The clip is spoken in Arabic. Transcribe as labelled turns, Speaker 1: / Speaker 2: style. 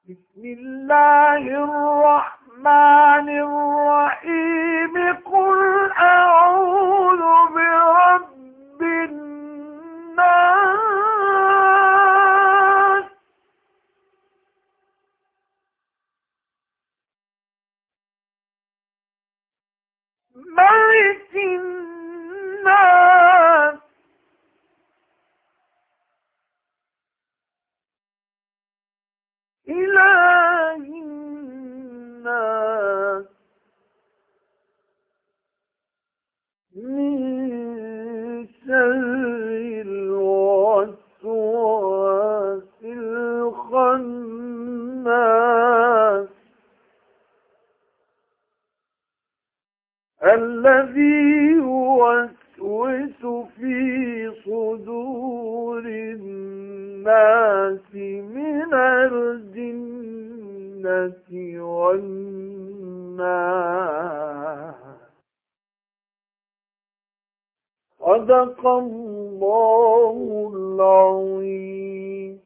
Speaker 1: بسم الله الرحمن الرحيم قل أعوذ برب الناس ملك الناس إله الناس من شر الوسواس الخناس الذي يوسوس في صدور الناس من الجنة والناس. صدق الله العظيم.